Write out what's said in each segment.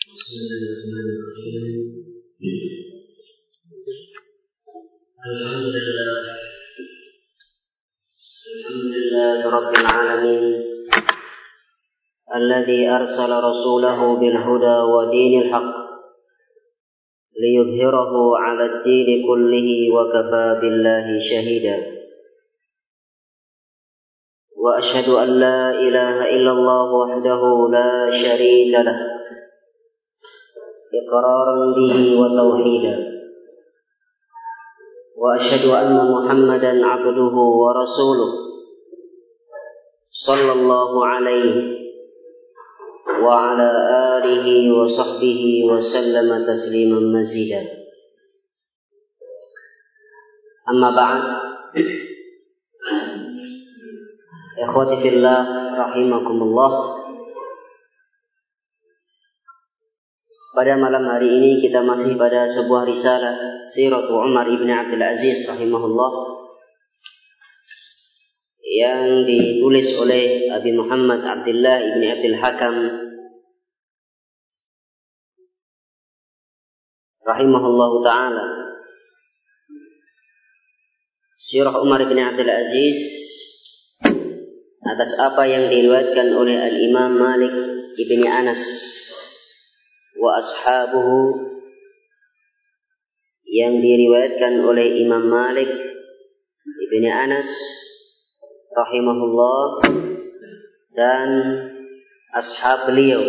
Bismillahirrahmanirrahim. Alhamdulillah Rabbil Alamin Alladhi arsala rasulahu bil huda wa dinil haqq liyudhhirahu ala ad-dini kullihi wa kafa billahi shahida. Wa ashhadu an la ilaha illallah wahdahu la sharika lah iqraran bihi wa tauhida. Wa ashhadu anna Muhammadan abduhu wa rasuluh sallallahu alaihi wa ala alihi wa sahbihi wa sallama tasliman mazida. Amma ba'd. Ikhwati fillah rahimakumullah. Pada malam hari ini kita masih pada sebuah risalah Siratu Umar ibn Abdul Aziz rahimahullah yang ditulis oleh Abi Muhammad Abdullah ibn Abdul Hakam rahimahullah ta'ala. Sirah Umar ibn Abdul Aziz atas apa yang diriwayatkan oleh Al-Imam Malik ibn Anas wa ashabuhu, yang diriwayatkan oleh Imam Malik ibn Anas rahimahullah dan ashab beliau.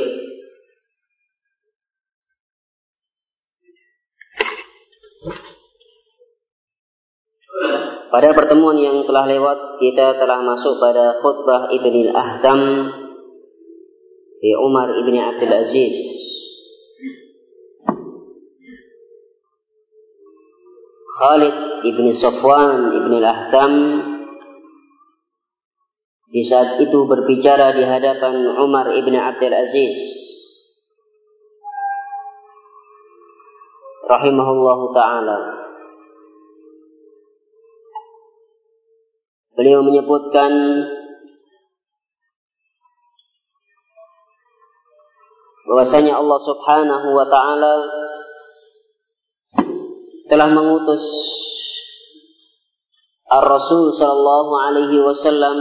Pada pertemuan yang telah lewat kita telah masuk pada khutbah Ibnul Ahkam di Umar ibn Abdul Aziz. Khalid ibn Safwan ibn al-Ahkam di saat itu berbicara di hadapan Umar ibn Abdul Aziz rahimahullahu ta'ala. Beliau menyebutkan bahwasanya Allah subhanahu wa ta'ala telah mengutus Ar-Rasul sallallahu alaihi wasallam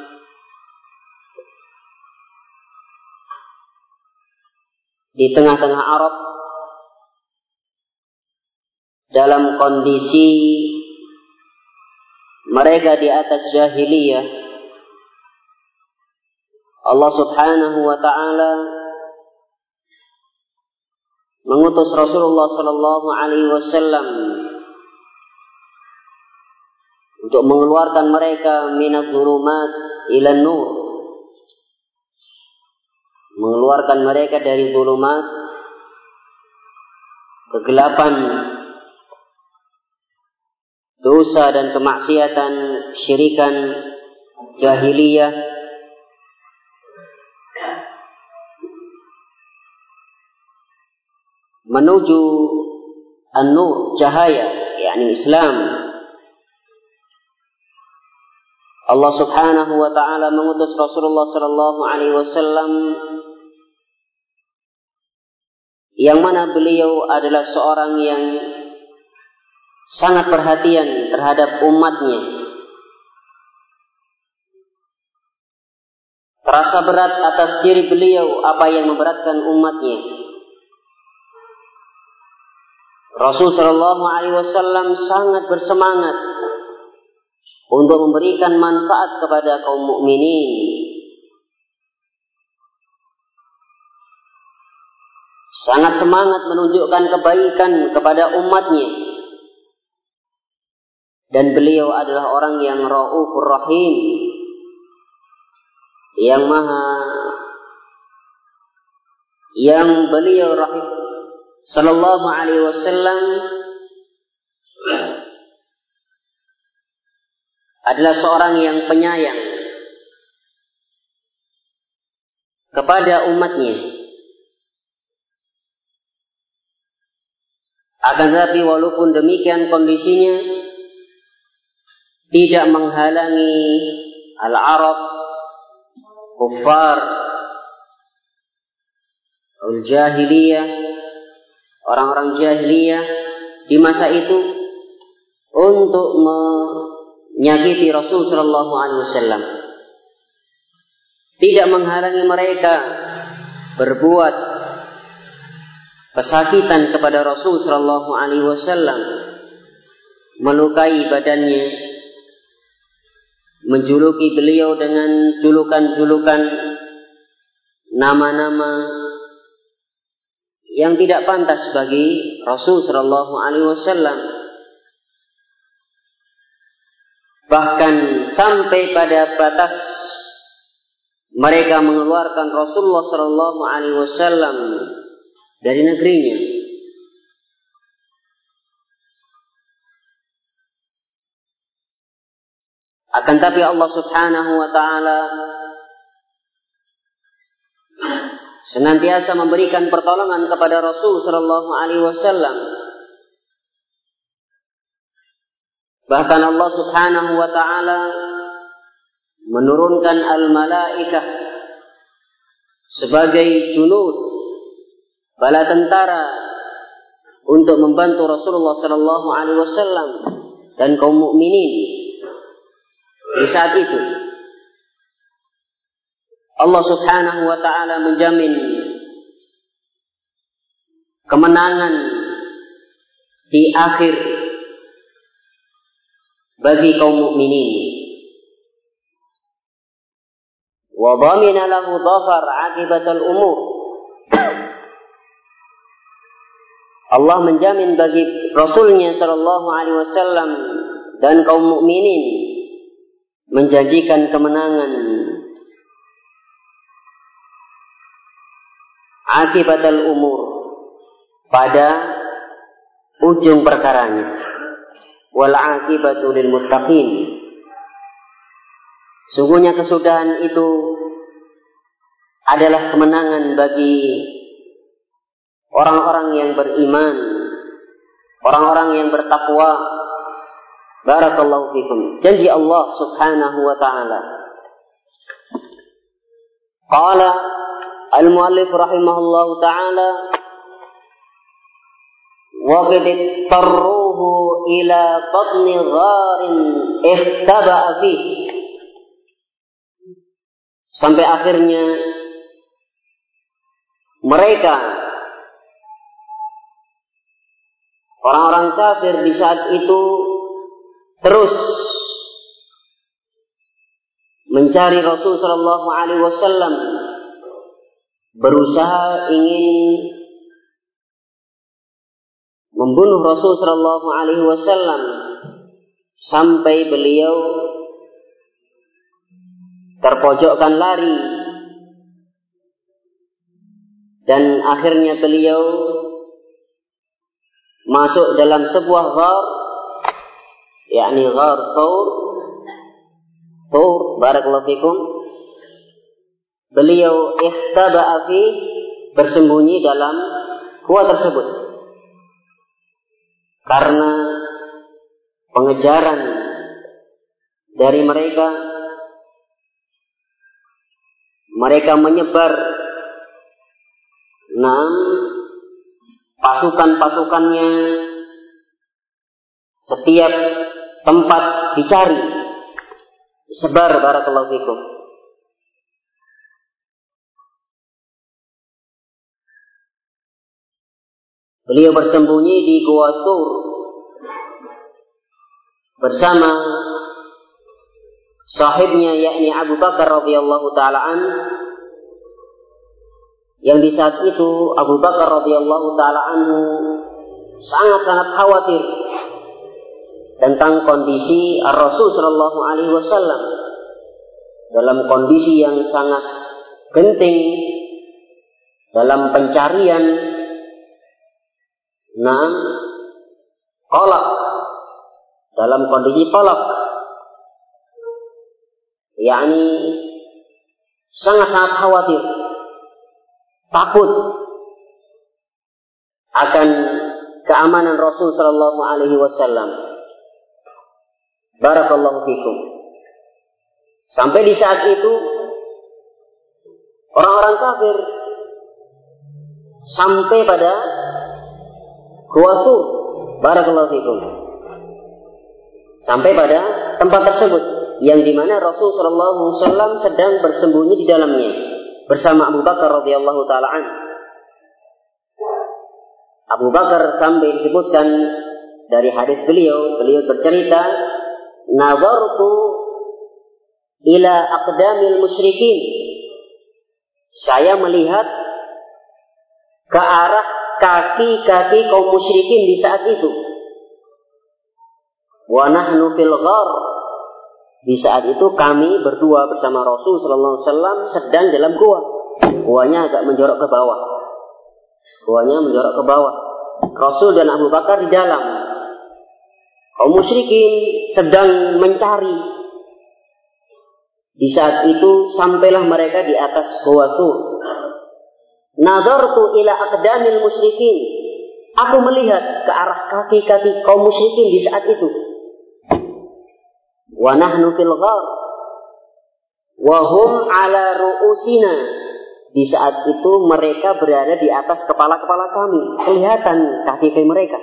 di tengah-tengah Arab dalam kondisi mereka di atas jahiliyah. Allah subhanahu wa ta'ala mengutus Rasulullah sallallahu alaihi wasallam untuk mengeluarkan mereka minadh dhulumat ila nur, mengeluarkan mereka dari dhulumat, kegelapan, dosa dan kemaksiatan, syirikan, jahiliyah, menuju an-nur, cahaya, yakni Islam. Allah subhanahu wa ta'ala mengutus Rasulullah sallallahu alaihi wasallam yang mana beliau adalah seorang yang sangat perhatian terhadap umatnya. Terasa berat atas diri beliau apa yang memberatkan umatnya. Rasul sallallahu alaihi wasallam sangat bersemangat untuk memberikan manfaat kepada kaum mukminin. Sangat semangat menunjukkan kebaikan kepada umatnya. Dan beliau adalah orang yang Raufur Rahim, yang beliau rahim sallallahu alaihi wasallam adalah seorang yang penyayang kepada umatnya. Akan tetapi walaupun demikian kondisinya tidak menghalangi al-Arab, kufar, Al-jahiliyah, orang-orang jahiliyah di masa itu untuk menyakiti Rasul sallallahu alaihi wasallam. Tidak menghalangi mereka berbuat kesakitan kepada Rasul sallallahu alaihi wasallam, melukai badannya, menjuluki beliau dengan julukan-julukan, nama-nama yang tidak pantas bagi Rasul sallallahu alaihi wasallam. Bahkan sampai pada batas mereka mengeluarkan Rasulullah sallallahu alaihi wasallam dari negerinya. Akan tapi Allah Subhanahu wa taala senantiasa memberikan pertolongan kepada Rasul sallallahu alaihi wasallam. Bahkan Allah Subhanahu wa taala menurunkan al-malaikah sebagai junud, bala tentara, untuk membantu Rasulullah sallallahu alaihi wasallam dan kaum mukminin di saat itu. Allah Subhanahu wa taala menjamin kemenangan di akhir bagi kaum mukminin. Wa dhamina lahu dhafar aqibatal umur. Allah menjamin bagi Rasulnya sallallahu alaihi wasallam dan kaum mukminin, menjanjikan kemenangan akibatal umur, pada ujung perkaranya. Wal aqibatu lil muttaqin. Sungguhnya kesudahan itu adalah kemenangan bagi orang-orang yang beriman, orang-orang yang bertakwa. Barakallahu fikum. Janji Allah Subhanahu wa ta'ala. Qala al-muallif rahimahullahu ta'ala, wa qad tarruhu ila batni gharin ihtaba'a fihi. Sampai akhirnya mereka, orang-orang kafir di saat itu, terus mencari Rasul sallallahu alaihi wasallam, berusaha ingin membunuh Rasul sallallahu alaihi wasallam sampai beliau terpojokkan lari, dan akhirnya beliau masuk dalam sebuah ghar, yakni ghar Thawr, barakallahu fikum. Beliau ihtaba'a fi, bersembunyi dalam gua tersebut karena pengejaran dari mereka. Mereka menyebar pasukan-pasukannya, setiap tempat dicari, sebar, barakallahu fikum. Beliau bersembunyi di Gua Thawr bersama sahibnya, yakni Abu Bakar radhiyallahu taala an, yang di saat itu Abu Bakar radhiyallahu taala anhu sangat-sangat khawatir tentang kondisi Rasul sallallahu alaihi wasallam, dalam kondisi yang sangat genting, dalam pencarian, qalaq, dalam kondisi qalaq, yakni sangat-sangat khawatir, takut akan keamanan Rasul sallallahu alaihi wasallam. Barakallahu fikum. Sampai di saat itu orang-orang kafir sampai pada Gua Sur. Barakallahu fikum. Sampai pada tempat tersebut yang dimana Rasul sallallahu alaihi wasallam sedang bersembunyi di dalamnya bersama Abu Bakar radhiyallahu taala an. Abu Bakar sampai disebutkan dari hadis beliau bercerita, "Nazartu ila aqdamil musyrikin." Saya melihat ke arah kaki-kaki kaum musyrikin di saat itu. Wa nahnu fil ghar. Di saat itu kami berdua bersama Rasul sallallahu alaihi wasallam sedang dalam gua. Guanya agak menjorok ke bawah. Rasul dan Abu Bakar di dalam. Kaum musyrikin sedang mencari. Di saat itu sampailah mereka di atas Gua Sur. Nazartu ila aqdamil musyrikin. Aku melihat ke arah kaki-kaki kaum musyrikin di saat itu. Wa nahnu fil ghar wa hum ala ru'usina. Di saat itu mereka berada di atas kepala-kepala kami. Kelihatan kaki mereka.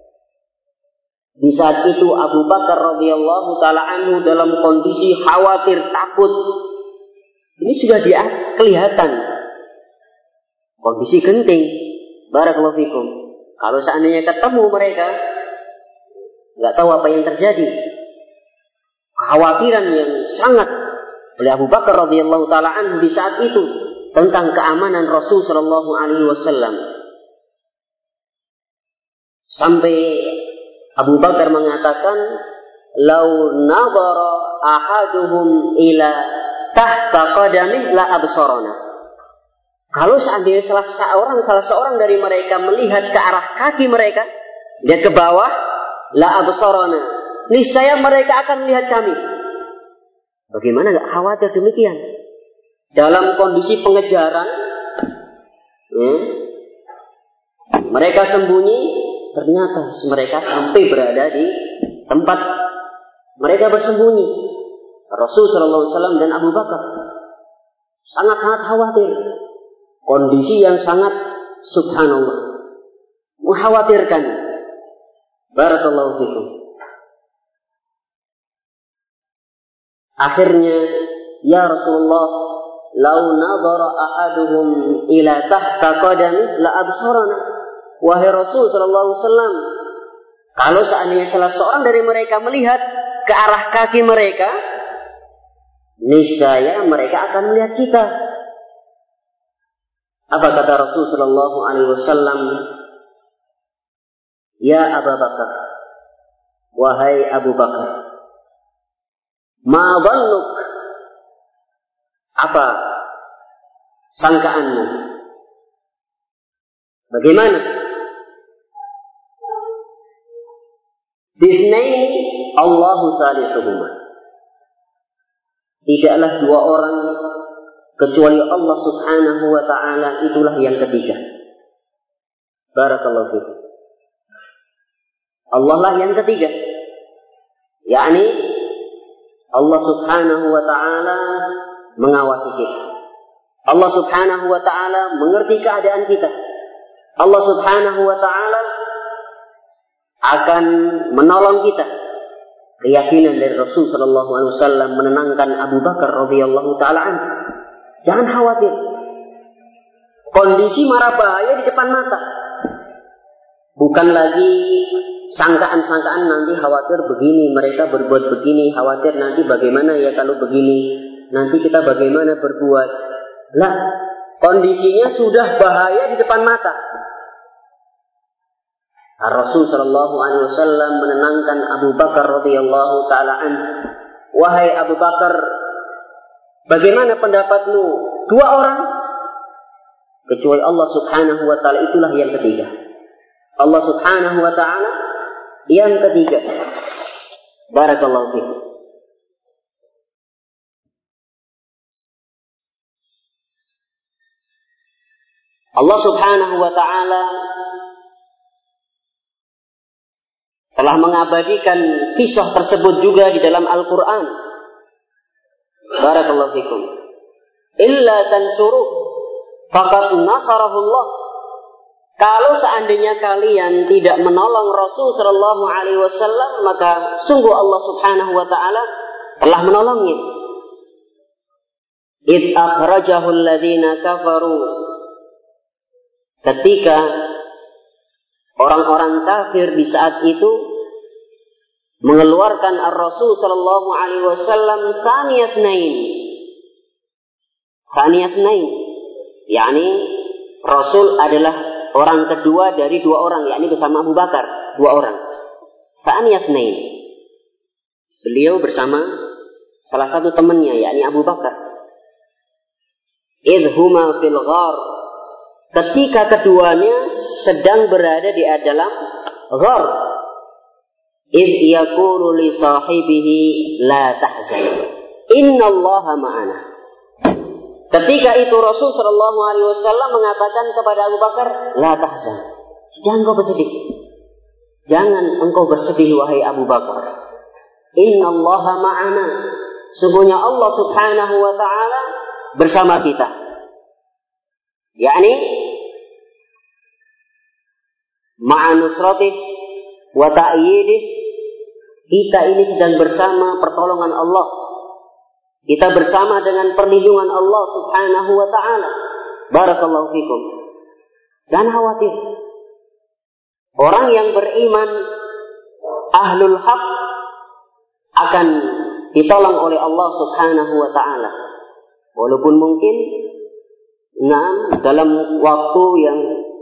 Di saat itu Abu Bakar radhiyallahu taala anhu dalam kondisi khawatir, takut. Ini sudah kelihatan. Kondisi genting. Barakallahu fikum. Kalau seandainya ketemu mereka, nggak tahu apa yang terjadi. Kekhawatiran yang sangat oleh Abu Bakar radhiyallahu taala anhu di saat itu tentang keamanan Rasul sallallahu alaihi wasallam. Sampai Abu Bakar mengatakan, "Lau nadhara ahaduhum ila tahta qadamih la absarana." Kalau seandainya salah seorang dari mereka melihat ke arah kaki mereka, lihat ke bawah, la absarana, niscaya mereka akan melihat kami. Bagaimana enggak khawatir demikian? Dalam kondisi pengejaran, mereka sembunyi, ternyata mereka sampai berada di tempat mereka bersembunyi. Rasul sallallahu alaihi wasallam dan Abu Bakar sangat-sangat khawatir. Kondisi yang sangat subhanallah, mengkhawatirkan. Barakallahu fikum. Akhirnya, ya Rasulullah, lau nadhara ahaduhum ila tahta qadami la absarana. Wahai Rasul sallallahu alaihi wasallam, kalau seandainya salah seorang dari mereka melihat ke arah kaki mereka, niscaya mereka akan melihat kita. Apa kata Rasul sallallahu alaihi wasallam? Ya Abu Bakar, wahai Abu Bakar, ma dhannuk, apa sangkaanmu? Bagaimana? Bisnaini Allahu salisuhuma. Tidaklah dua orang kecuali Allah subhanahu wa ta'ala itulah yang ketiga. Barakallahu fikum. Allah lah yang ketiga. Yakni Allah subhanahu wa ta'ala mengawasi kita. Allah subhanahu wa ta'ala mengerti keadaan kita. Allah subhanahu wa ta'ala akan menolong kita. Keyakinan dari Rasul sallallahu alaihi wasallam menenangkan Abu Bakar radhiyallahu taala anhu. Jangan khawatir. Kondisi mara bahaya di depan mata. Bukan lagi sangkaan-sangkaan nanti khawatir begini, mereka berbuat begini, khawatir nanti bagaimana ya kalau begini, nanti kita bagaimana berbuat. Lah, kondisinya sudah bahaya di depan mata. Rasul sallallahu alaihi wasallam menenangkan Abu Bakar radhiyallahu taala anhu. Wahai Abu Bakar, bagaimana pendapatmu? Dua orang kecuali Allah subhanahu wa ta'ala itulah yang ketiga. Allah subhanahu wa ta'ala yang ketiga. Barakallahu fikum. Allah subhanahu wa ta'ala telah mengabadikan kisah tersebut juga di dalam Al-Quran. Barakallahu fikum. Illa tansuruh faqad nasarahullah. kalau seandainya kalian tidak menolong Rasul sallallahu alaihi wasallam, maka sungguh Allah Subhanahu wa taala telah menolongnya. Id akhrajahu alladhina kafaru, ketika orang-orang kafir di saat itu mengeluarkan Ar-Rasul sallallahu alaihi wasallam Thaniyatnain, yakni Rasul adalah orang kedua dari dua orang, yakni bersama Abu Bakar, dua orang. Thaniyatnain, beliau bersama salah satu temannya, yakni Abu Bakar. Idhuma fil ghar, ketika keduanya sedang berada di dalam ghar. Idh yaqulu li sahibihi la tahzan, innallaha ma'ana. Ketika itu Rasul sallallahu alaihi wasallam mengatakan kepada Abu Bakar, la tahzan, jangan kau bersedih. Jangan engkau bersedih wahai Abu Bakar. Innallaha ma'ana, sungguhnya Allah Subhanahu wa taala bersama kita. Yakni ma'anusratih wa ta'yidih, kita ini sedang bersama pertolongan Allah. Kita bersama dengan perlindungan Allah Subhanahu wa taala. Barakallahu fikum. Jangan khawatir. Orang yang beriman, ahlul haq, akan ditolong oleh Allah Subhanahu wa taala. Walaupun mungkin dalam waktu yang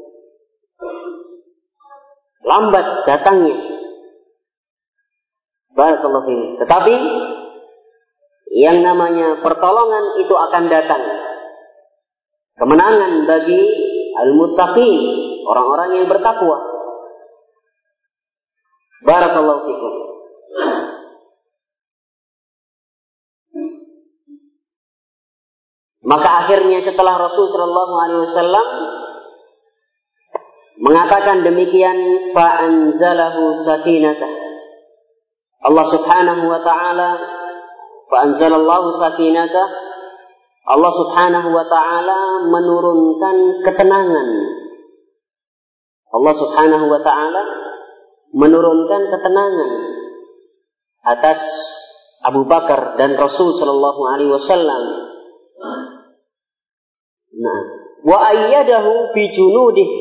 lambat datangnya. Barakallahu fikum. Tetapi yang namanya pertolongan itu akan datang. Kemenangan bagi al-muttaqin, orang-orang yang bertakwa. Barakallahu fikum. Maka akhirnya setelah Rasul sallallahu alaihi wasallam mengatakan demikian, fa anzalahu sakinatah, Allah Subhanahu wa taala, fa anzalallahu sakinatah, Allah Subhanahu wa taala menurunkan ketenangan. Allah Subhanahu wa taala menurunkan ketenangan atas Abu Bakar dan Rasul sallallahu alaihi wasallam. Nah, wa ayyadahu bi junudih,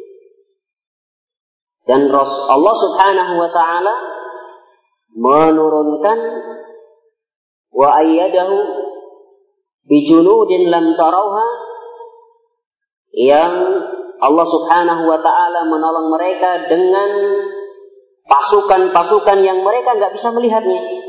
dan Allah Subhanahu wa taala menurunkan wa ayyadahu bi junudin lam tarauha, yang Allah Subhanahu wa taala menolong mereka dengan pasukan-pasukan yang mereka enggak bisa melihatnya.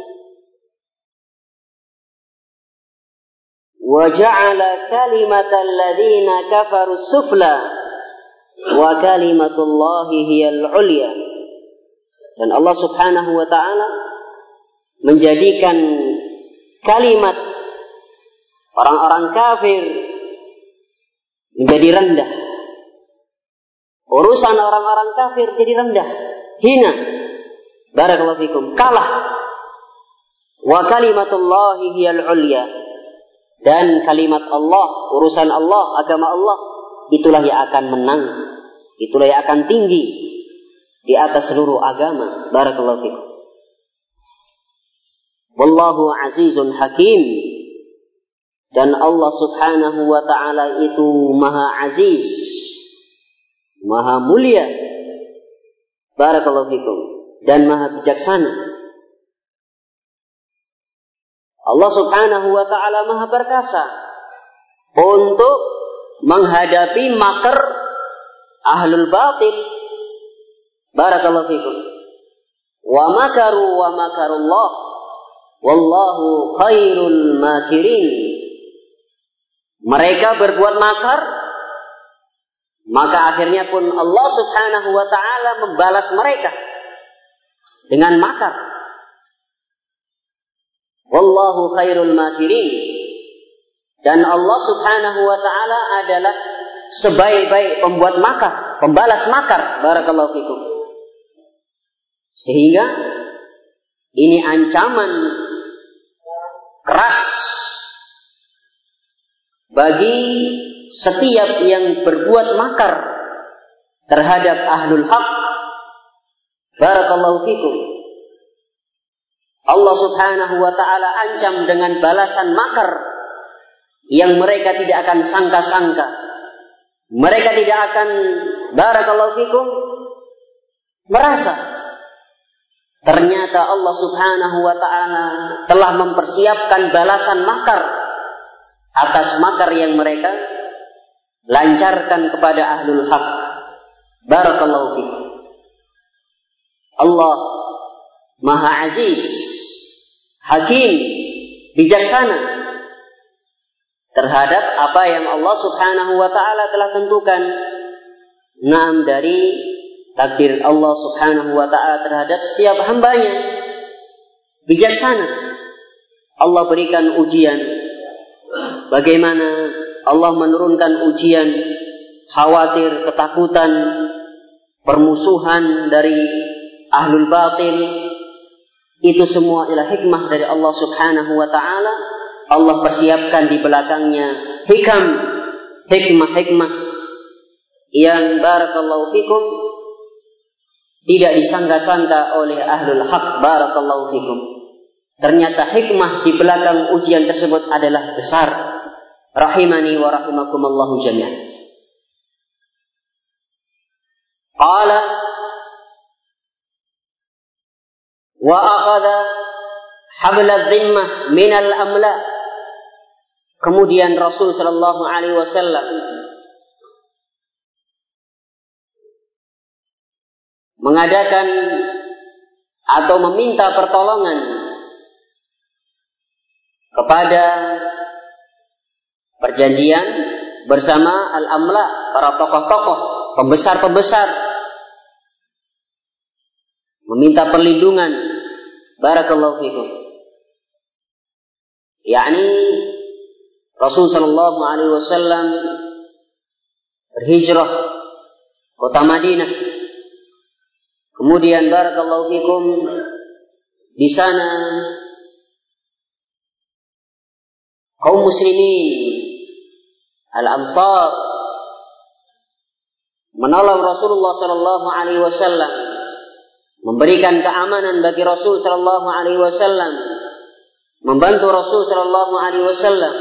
Wa ja'ala kalimatal ladzina kafaru sufla wa kalimatullahi hiyal ulya, dan Allah Subhanahu wa taala menjadikan kalimat orang-orang kafir menjadi rendah. Urusan orang-orang kafir jadi rendah, hina. Barakallahu fikum, kalah. Wa kalimatullahi hiyal ulya, dan kalimat Allah, urusan Allah, agama Allah, itulah yang akan menang, itulah yang akan tinggi di atas seluruh agama. Barakallahu fikum. Wallahu azizun hakim, dan Allah Subhanahu wa taala itu maha aziz, maha mulia. Barakallahu fikum, dan maha bijaksana. Allah Subhanahu wa taala maha perkasa untuk menghadapi makar ahlul batil. Barakallahu fikum. Wa makarullah wallahu khairul makirin. Mereka berbuat makar, maka akhirnya pun Allah Subhanahu wa taala membalas mereka dengan makar. Wallahu khairul makirin, dan Allah Subhanahu wa taala adalah sebaik-baik pembuat makar, pembalas makar. Barakallahu fikum. Sehingga ini ancaman keras bagi setiap yang berbuat makar terhadap ahlul haq, barakallahu fikum, Allah subhanahu wa ta'ala ancam dengan balasan makar yang mereka tidak akan sangka-sangka. Mereka tidak akan, barakallahu fikum, merasa ternyata Allah subhanahu wa ta'ala telah mempersiapkan balasan makar atas makar yang mereka lancarkan kepada ahlul haq. Barakallahu fikum. Allah Maha Aziz, Hakim, bijaksana terhadap apa yang Allah subhanahu wa ta'ala telah tentukan. Dari takdir Allah subhanahu wa ta'ala terhadap setiap hambanya. Bijaksana. Allah berikan ujian. Bagaimana Allah menurunkan ujian, khawatir, ketakutan, permusuhan dari ahlul batil. Itu semua adalah hikmah dari Allah subhanahu wa ta'ala. Allah persiapkan di belakangnya hikmah yang barakallahu fikum tidak disangka-sangka oleh ahlul haq. Barakallahu fikum. Ternyata hikmah di belakang ujian tersebut adalah besar. Rahimani wa rahimakumullahu jami'an. Qala wa akhadha habla dhimmah minal amla. Kemudian Rasul sallallahu alaihi wasallam mengadakan atau meminta pertolongan kepada perjanjian bersama al-amla, para tokoh-tokoh, pembesar-pembesar, meminta perlindungan. Barakallahu fikum. yakni Rasul sallallahu alaihi wasallam berhijrah kota Madinah. Kemudian barakallahu fikum di sana kaum muslimin Al-Ansar menolong Rasulullah sallallahu alaihi wasallam, memberikan keamanan bagi Rasul sallallahu alaihi wasallam, membantu Rasul sallallahu alaihi wasallam.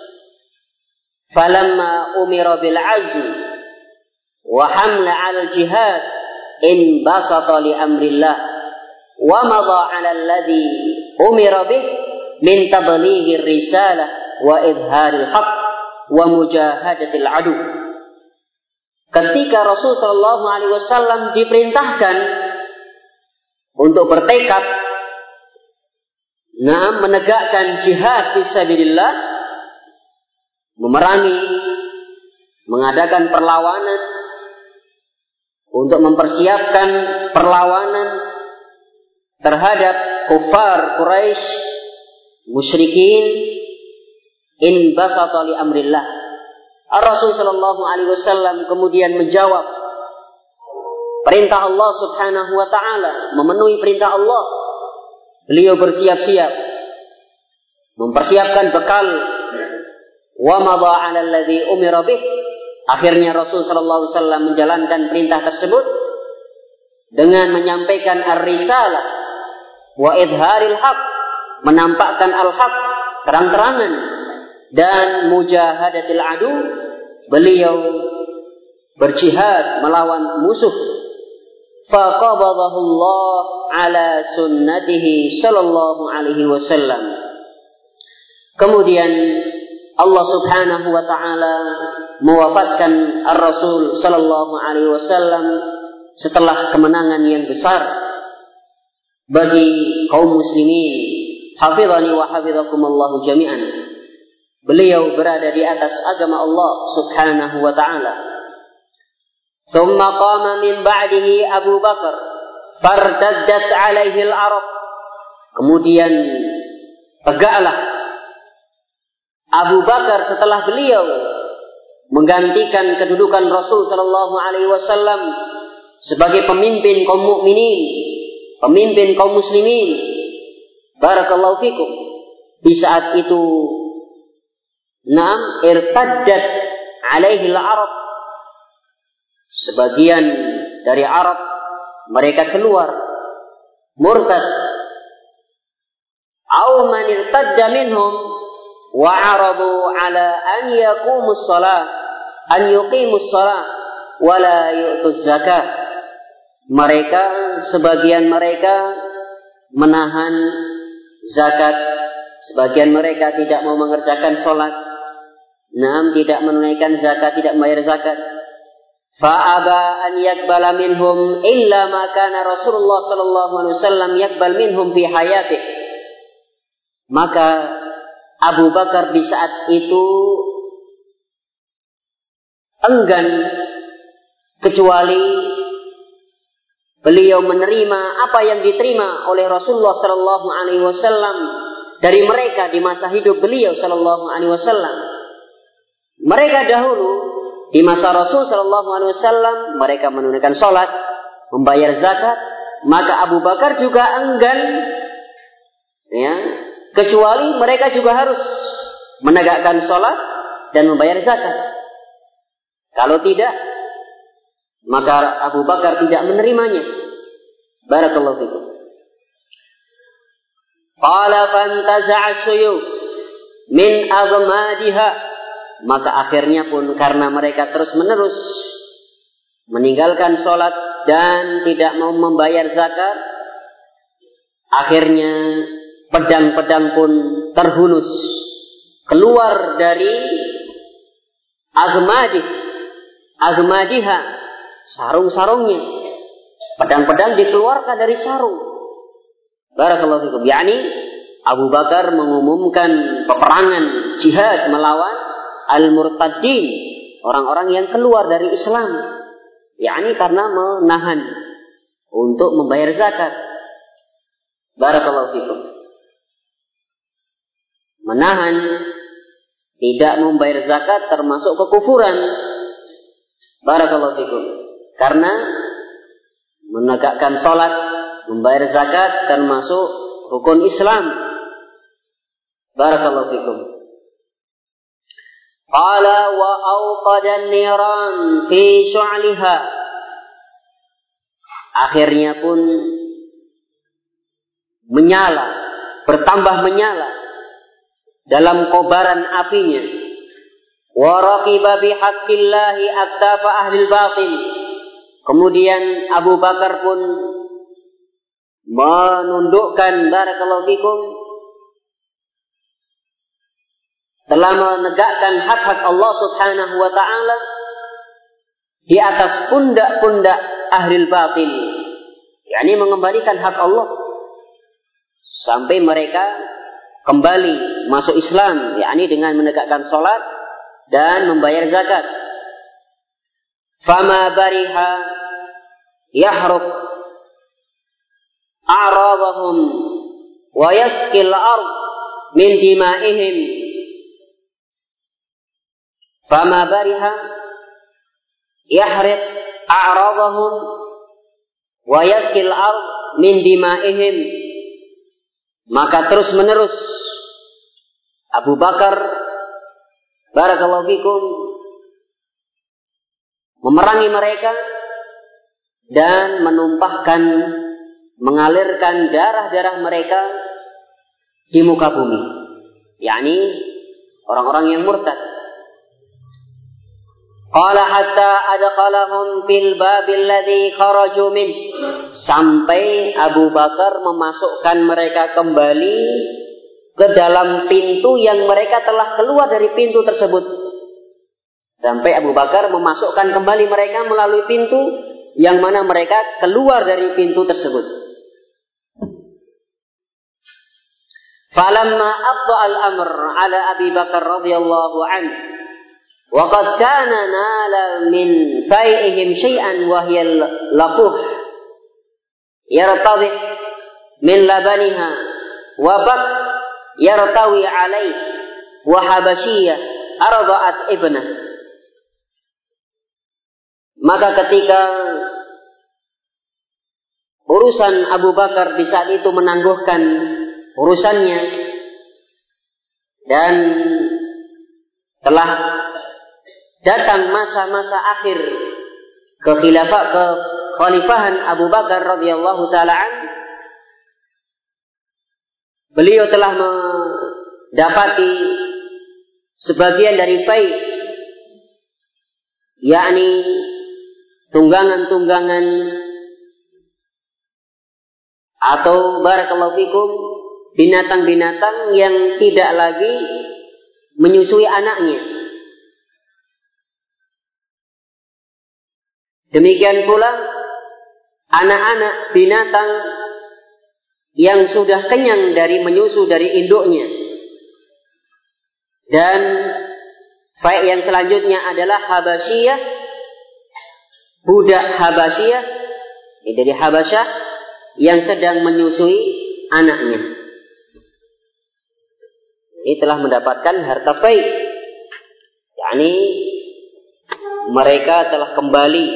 Falamma umira bil azm wa hamla 'ala al-jihad inbasata li amrillah wa madha 'ala alladhi umira bih min tablighi risalah wa idharil haqq wa mujahadatil adu. Ketika Rasul sallallahu alaihi wasallam diperintahkan untuk bertekad menegakkan jihad fisabilillah, memerangi, mengadakan perlawanan untuk mempersiapkan perlawanan terhadap kufar Quraisy, musyrikin, inbasata li amrillah. Rasul sallallahu alaihi wasallam kemudian menjawab perintah Allah subhanahu wa ta'ala, memenuhi perintah Allah. Beliau bersiap-siap, mempersiapkan bekal. Wa madha 'ala alladhi umira bih. Akhirnya Rasul sallallahu alaihi wasallam menjalankan perintah tersebut dengan menyampaikan ar-risalah wa idharil haq, menampakkan al-haq terang-terangan, dan mujahadatil adu, beliau berjihad melawan musuh. Faqabadahu Allah ala sunnatihi sallallahu alaihi wasallam. Kemudian Allah subhanahu wa ta'ala mewafatkan Ar-Rasul sallallahu alaihi wasallam setelah kemenangan yang besar bagi kaum muslimin. Hafizani wa hafizakumullahu jami'an. Beliau berada di atas agama Allah subhanahu wa ta'ala. Thumma qama min ba'dihi Abu Bakar fartaddat alaihi al-arab. Kemudian tegaklah Abu Bakar setelah beliau menggantikan kedudukan Rasul sallallahu alaihi wasallam sebagai pemimpin kaum mukminin, pemimpin kaum muslimin. Barakallahu fikum. Di saat itu irtaddat alaihi al-arab, sebagian dari Arab mereka keluar murtad. Au man irtadda minhum wa aradu ala an yaqumus shalah an yuqimus shalah wa la yu'tuz zakat. Mereka, sebagian mereka menahan zakat, sebagian mereka tidak mau mengerjakan sholat, tidak menunaikan zakat, tidak membayar zakat. Fa'aba an yakbala minhum illa ma kana Rasulullah sallallahu alaihi wasallam yakbal minhum fi hayatih. Maka Abu Bakar di saat itu enggan kecuali beliau menerima apa yang diterima oleh Rasulullah sallallahu alaihi wasallam dari mereka di masa hidup beliau sallallahu alaihi wasallam. Mereka dahulu di masa Rasul sallallahu alaihi wasallam mereka menunaikan salat, membayar zakat, maka Abu Bakar juga enggan kecuali mereka juga harus menegakkan salat dan membayar zakat. Kalau tidak, maka Abu Bakar tidak menerimanya. Barakallahu fikum. Qala fantaza'a suyuf min aghmadiha. Maka akhirnya pun karena mereka terus-menerus meninggalkan sholat dan tidak mau membayar zakat, akhirnya pedang-pedang pun terhunus keluar dari aghmadiha, sarung-sarungnya. Pedang-pedang dikeluarkan dari sarung. Barakallahu fikum. Yani Abu Bakar mengumumkan peperangan jihad melawan al-murtaddin, orang-orang yang keluar dari Islam. Yani karena menahan untuk membayar zakat. Barakallahu fikum. Menahan tidak membayar zakat termasuk kekufuran. Barakallahu fikum. Karena menegakkan salat, membayar zakat termasuk rukun Islam. Barakallahu fikum. Qala wa awqadan niran fi syu'liha. Akhirnya pun menyala, bertambah menyala dalam kobaran apinya. Wa raqiba bihaqqillahi aktafa ahlil batil. Kemudian Abu Bakar pun menundukkan, barakallahu fikum, telah menegakkan hak-hak Allah subhanahu wa ta'ala di atas pundak-pundak ahlil batil. Yani mengembalikan hak Allah sampai mereka kembali masuk Islam, yakni dengan menegakkan salat dan membayar zakat. Fama bariha yahruk a'radahum wa yaskil ard min dima'ihim. Fama bariha yahriq a'radahum wa yaskil ard min dima'ihim. Maka terus menerus Abu Bakar, barakallahu fikum, memerangi mereka dan menumpahkan, mengalirkan darah-darah mereka di muka bumi, yakni orang-orang yang murtad. Qala hatta adqalahum fil babil ladzi kharaju min, sampai Abu Bakar memasukkan mereka kembali ke dalam pintu yang mereka telah keluar dari pintu tersebut. Sampai Abu Bakar memasukkan kembali mereka melalui pintu yang mana mereka keluar dari pintu tersebut. Falamma abda al-amr ala Abi Bakar radhiyallahu anhu wa qad kana nala min fai'ihim syai'an wa hiya laquh yartawi min labaniha wa bak yartawi alaih wa habasiyah arda'at ibnah. Maka ketika urusan Abu Bakar di saat itu menangguhkan urusannya dan telah datang masa-masa akhir kekhalifahan Abu Bakar radhiyallahu taala an, beliau telah mendapati sebagian dari fai, yakni tunggangan-tunggangan atau barakallahu fikum binatang-binatang yang tidak lagi menyusui anaknya. Demikian pula anak-anak binatang yang sudah kenyang dari menyusu dari induknya. Dan fai yang selanjutnya adalah Habasyiyah, budak Habasyiyah dari Habasyah yang sedang menyusui anaknya. Ini telah mendapatkan harta fai, yakni mereka telah kembali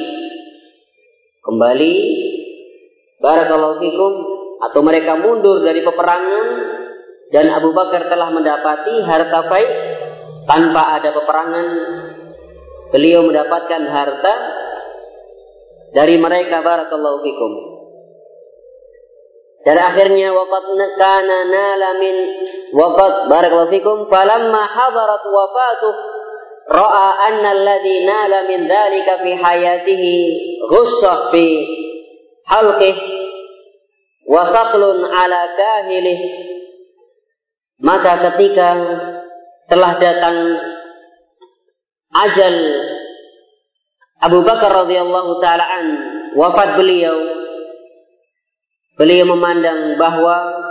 barakallahu fikum, atau mereka mundur dari peperangan, dan Abu Bakar telah mendapati harta fai tanpa ada peperangan. Beliau mendapatkan harta dari mereka, barakallahu fikum. Dan akhirnya waqad kana nala min waqad barakallahu fikum falamma hadarat wafatuh ra'a anna alladhi nala min dhalika fi hayatihi ghussah fi halqih wa saqlun ala kahilih. Maka ketika telah datang ajal Abu Bakar radhiyallahu taala an, wafat beliau memandang bahwa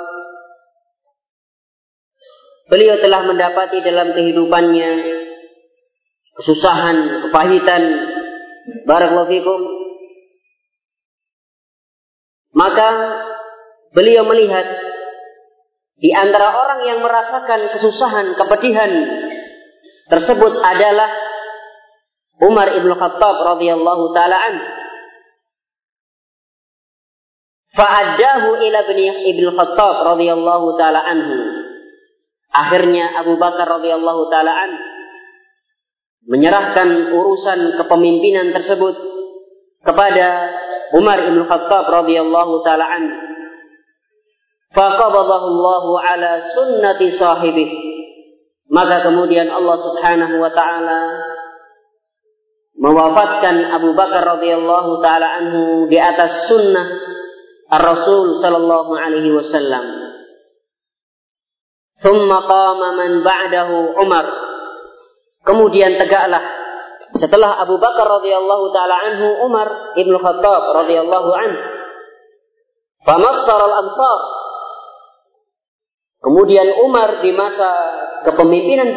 beliau telah mendapati dalam kehidupannya kesusahan, kepahitan, barakallahu fikum. Maka beliau melihat di antara orang yang merasakan kesusahan, kepedihan tersebut adalah Umar ibn Khattab radhiyallahu taala an. Fa'addahu ila ibn Khattab radhiyallahu taala anhu. Akhirnya Abu Bakar radhiyallahu taala an menyerahkan urusan kepemimpinan tersebut kepada Umar ibn Khattab radhiyallahu taala an. Faqabadahu Allah ala sunnati sahibih. Maka kemudian Allah Subhanahu wa taala mewafatkan Abu Bakar radhiyallahu taala anhu di atas sunnah Ar-Rasul sallallahu alaihi wasallam. Thumma qama man ba'dahu Umar. Kemudian tegaklah setelah Abu Bakar radhiyallahu taala anhu Umar ibn Khattab radhiyallahu anhu. Fanassara al-ansar. Kemudian Umar di masa kepemimpinan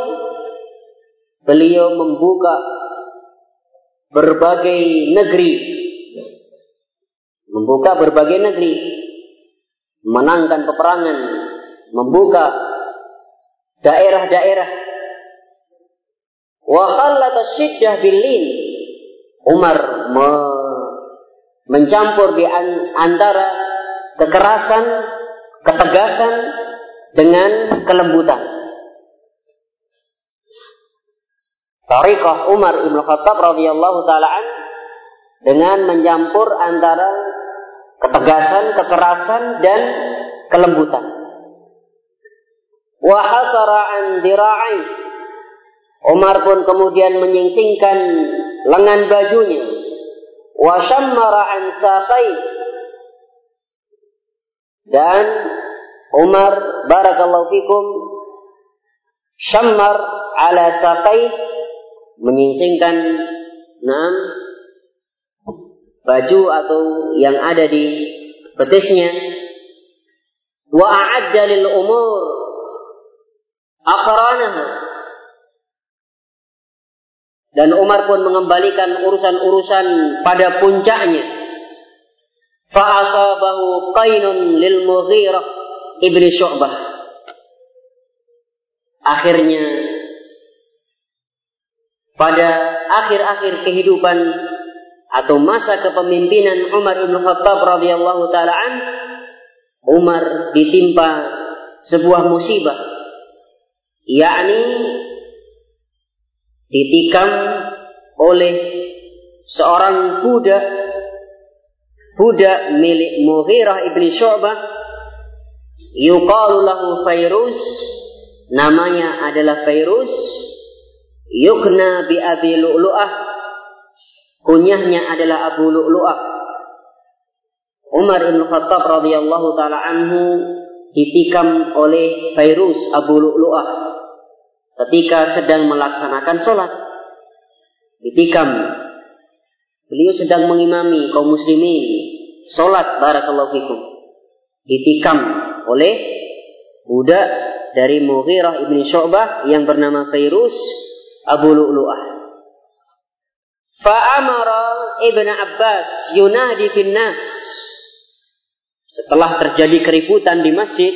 beliau membuka berbagai negeri, menangkan peperangan, membuka daerah-daerah. Wa khallata syiddah bil-lin. Umar mencampur di antara kekerasan, ketegasan dengan kelembutan. Tariqah Umar ibn Khattab radhiyallahu taala an dengan mencampur antara ketegasan, kekerasan dan kelembutan. Wa hasara an dira'ai. Umar pun kemudian menyingsingkan lengan bajunya. Wa shammara an saqai. Dan Umar barakallahu fikum shammar ala saqai, menyingsingkan baju atau yang ada di betisnya. Wa a'adda lil umur aqranaha. Dan Umar pun mengembalikan urusan-urusan pada puncaknya. Fa asabahu qainun lil Mughirah ibni Syu'bah. Akhirnya pada akhir-akhir kehidupan atau masa kepemimpinan Umar ibn Khattab radhiyallahu taala an, Umar ditimpa sebuah musibah, yakni ditikam oleh seorang budak milik Mughirah ibn Syu'bah, yuqalu lahu Fairuz, namanya adalah Fairuz, yukna bi Abi Lu'lu'ah, kunyahnya adalah Abu Lu'lu'ah. Umar bin Khattab radhiyallahu taala anhu ditikam oleh Fairuz Abu Lu'lu'ah ketika sedang melaksanakan sholat. Ditikam. Beliau sedang mengimami kaum muslimin sholat, barakallahu fikum. Ditikam oleh budak dari Mughirah ibn Syu'bah yang bernama Fairuz Abu Lu'lu'ah. Fa'amara Ibn Abbas yunadi fin nas. Setelah terjadi keributan di masjid,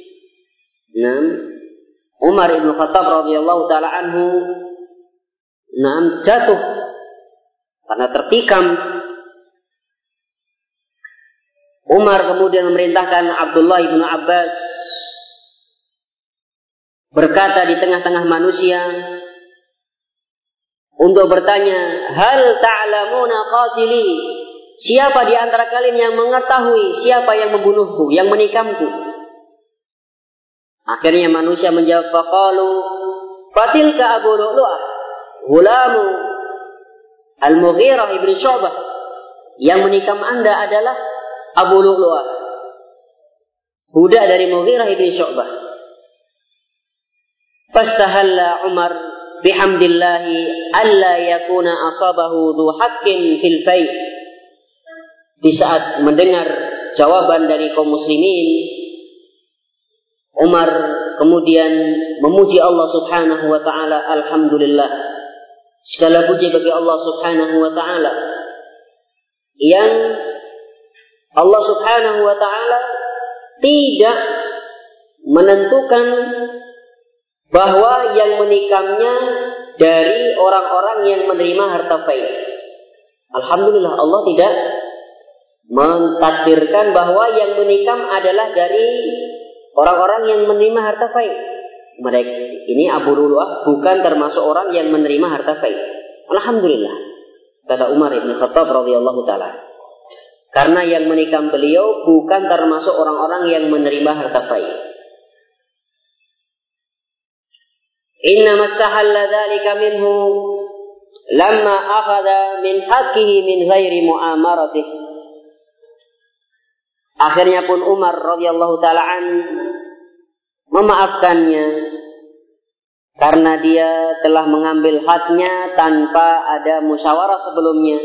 Umar ibn Khattab radhiyallahu taala anhu jatuh karena tertikam. Umar kemudian memerintahkan Abdullah ibn Abbas berkata di tengah-tengah manusia untuk bertanya, hal ta'lamuna qatili? Siapa di antara kalian yang mengetahui siapa yang membunuhku, yang menikamku? Akhirnya manusia menjawab, faqalu fatilka Abu Lu'lu'ah gulamu Al-Mughirah ibn Syu'bah. Yang menikam Anda adalah Abu Lu'lu'ah, budak dari Mughirah ibn Syu'bah. Fastahalla Umar bihamdillahi alla yakuna asabahu dhu haqqin fil fai'. Di saat mendengar jawaban dari kaum muslimin, Umar kemudian memuji Allah Subhanahu wa taala, alhamdulillah. Segala puji bagi Allah Subhanahu wa taala yang Allah Subhanahu wa taala tidak menentukan bahwa yang menikamnya dari orang-orang yang menerima harta fai'. Alhamdulillah, Allah tidak mentakdirkan bahwa yang menikam adalah dari orang-orang yang menerima harta fai'. Mereka ini Abu Lu'lu'ah bukan termasuk orang yang menerima harta fai'. Alhamdulillah, kata Umar bin Khattab radhiyallahu taala. Karena yang menikam beliau bukan termasuk orang-orang yang menerima harta fai'. Inna mastahalla dzalika minhu lamma akhadha min haqqihi min ghairi mu'amaratihi. Akhirnya pun Umar radhiyallahu taala memaafkannya karena dia telah mengambil haknya tanpa ada musyawarah sebelumnya.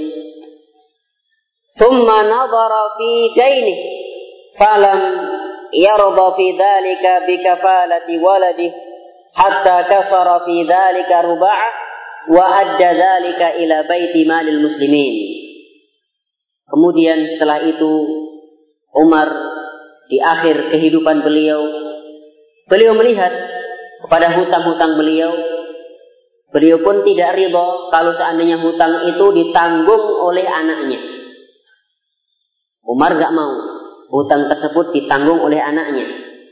Tsumma nadhara fi daini falam yarda fi dzalika bi kafalati waladihi hatta kasara fi dzalika ruba'ah wa adda dzalika ila baiti malil muslimin. Kemudian setelah itu Umar di akhir kehidupan beliau melihat kepada hutang-hutang beliau. Beliau pun tidak ridha kalau seandainya hutang itu ditanggung oleh anaknya. Umar gak mau hutang tersebut ditanggung oleh anaknya.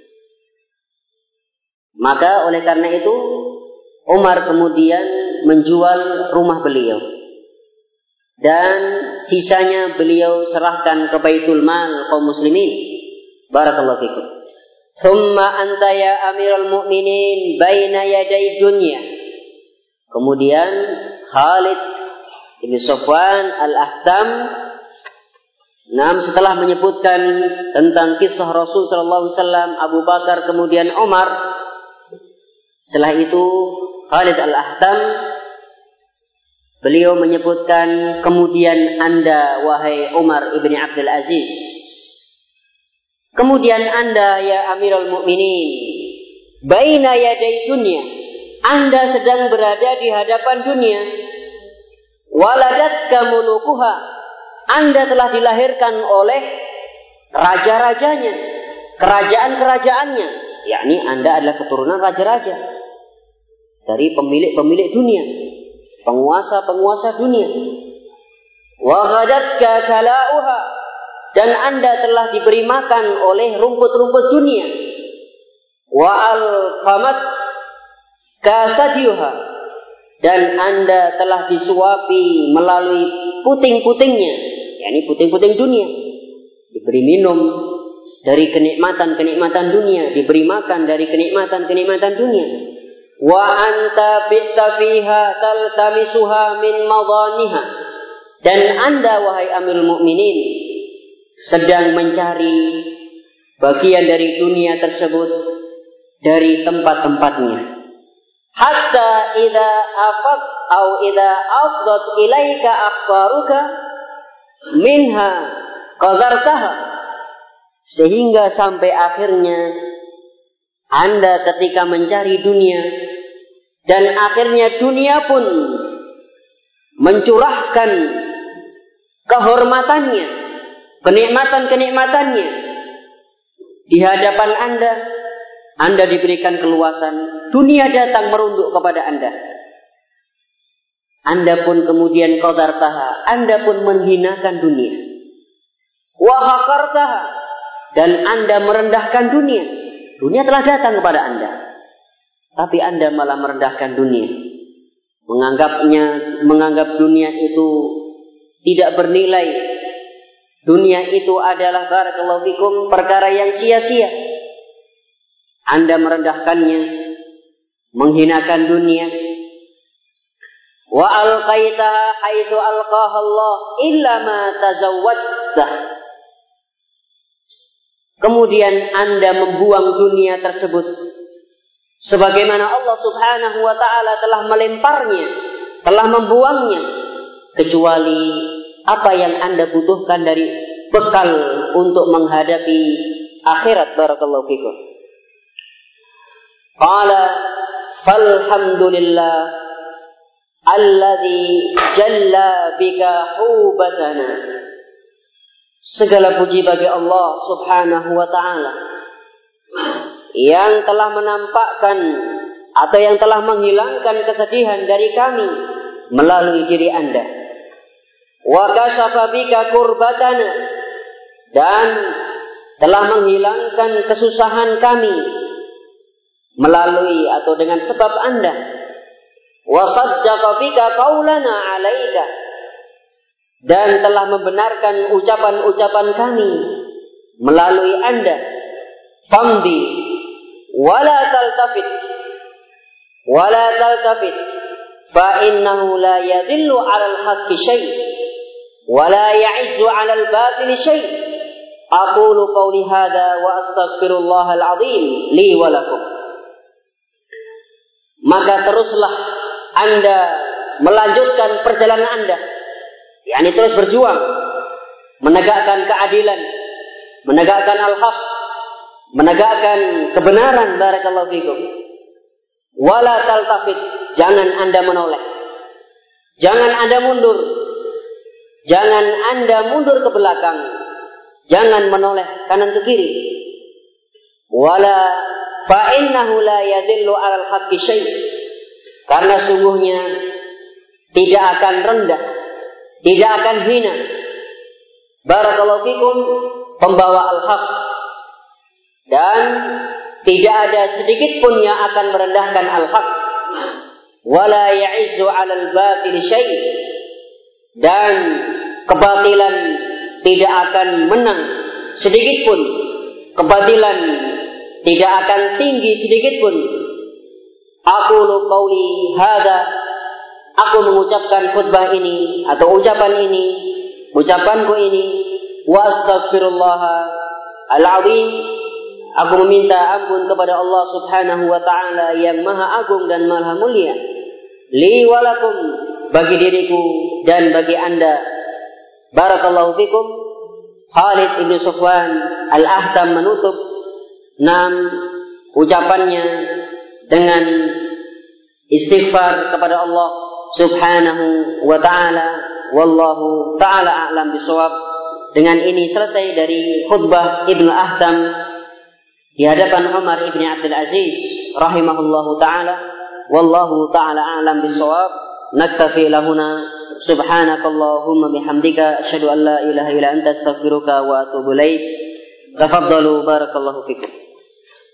Maka oleh karena itu Umar kemudian menjual rumah beliau dan sisanya beliau serahkan ke Baitul Mal kaum muslimin. Barakallahu fikum. Thumma anta ya Amirul Mukminin baina yaday dunya. Kemudian Khalid bin Safwan Al-Ahtam setelah menyebutkan tentang kisah Rasul sallallahu alaihi wasallam, Abu Bakar kemudian Umar. Setelah itu Khalid Al-Ahtam beliau menyebutkan, kemudian Anda wahai Umar ibn Abdul Aziz, kemudian Anda ya Amirul Mukminin baina yaday dunya, Anda sedang berada di hadapan dunia. Waladatka mulukuha, Anda telah dilahirkan oleh raja-rajanya, kerajaan-kerajaannya, yakni Anda adalah keturunan raja-raja dari pemilik-pemilik dunia, penguasa-penguasa dunia. Wa ghadatka kalauha, dan Anda telah diberi makan oleh rumput-rumput dunia. Wa al-qamat kasadyuha, dan Anda telah disuapi melalui puting-putingnya, yakni puting-puting dunia. Diberi minum dari kenikmatan-kenikmatan dunia, diberi makan dari kenikmatan-kenikmatan dunia. Wa anta bitta fiha taltamisuha min madaniha. Dan Anda wahai Amirul Mukminin sedang mencari bagian dari dunia tersebut dari tempat-tempatnya. Hatta idza afad au idza afdat ilaika akhbaruka minha qadartaha. Sehingga sampai akhirnya Anda ketika mencari dunia dan akhirnya dunia pun mencurahkan kehormatannya, kenikmatan-kenikmatannya di hadapan Anda diberikan keluasan, dunia datang merunduk kepada Anda. Anda pun kemudian qadartaha, Anda pun menghinakan dunia. Wa hakartaha, dan Anda merendahkan dunia. Dunia telah datang kepada Anda, tapi Anda malah merendahkan dunia. Menganggap dunia itu tidak bernilai. Dunia itu adalah barakallahu fikum perkara yang sia-sia. Anda merendahkannya, menghinakan dunia. Wa alqaitaha haitsu alqaha Allah illa ma tazawwadta. Kemudian Anda membuang dunia tersebut sebagaimana Allah Subhanahu wa taala telah melemparnya, telah membuangnya, kecuali apa yang Anda butuhkan dari bekal untuk menghadapi akhirat. Barakallahu fikum. Qala falhamdulillah alladzi jalla bika hubatana. Segala puji bagi Allah Subhanahu wa taala yang telah menampakkan atau yang telah menghilangkan kesedihan dari kami melalui diri Anda. Wa kashafa bika kurbatana, dan telah menghilangkan kesusahan kami melalui atau dengan sebab Anda. Wa saddaqa bika qaulana 'alaika, dan telah membenarkan ucapan-ucapan kami melalui Anda. Famdi wala taltafit fa innahu la yadillu 'alal haqqi syai' wa la ya'izzu 'alal batil syai'. Aqulu qawli hadza wa astaghfirullahal 'azim li wa lakum. Maka teruslah Anda melanjutkan perjalanan Anda, yakni terus berjuang menegakkan keadilan, menegakkan al-haq, menegakkan kebenaran. Barakallahu fikum. Wala taltafit, jangan Anda menoleh, jangan Anda mundur, jangan Anda mundur ke belakang, jangan menoleh kanan ke kiri. Wala fa innahu la yadillu 'alal haqqi syai', karena sungguhnya tidak akan rendah, tidak akan hina, barakallahu fikum, pembawa al-haq, dan tidak ada sedikit pun yang akan merendahkan al-haq. Wala ya'izzu 'alal batil syai', dan kebatilan tidak akan menang sedikit pun, kebatilan tidak akan tinggi sedikit pun. Aqulu qauli hadza, aku mengucapkan khutbah ini atau ucapanku ini, wa astaghfirullah al-azim, aku meminta ampun kepada Allah Subhanahu wa taala yang maha agung dan maha mulia. Li walakum, bagi diriku dan bagi Anda. Barakallahu fikum. Khalid ibn Sufwan al-Ahtam menutup ucapannya dengan istighfar kepada Allah Subhanahu wa ta'ala. Wallahu ta'ala a'lam bishawab. Dengan ini selesai dari khutbah Ibnu Ahtam di hadapan Umar ibn Abdul Aziz rahimahullahu ta'ala. Wallahu ta'ala a'lam bishawab. Naktafi lahuna. Subhanakallahumma bihamdika asyhadu an la ilaha illa anta astaghfiruka wa atubu ilaik. Tafaddalu, barakallahu fikum.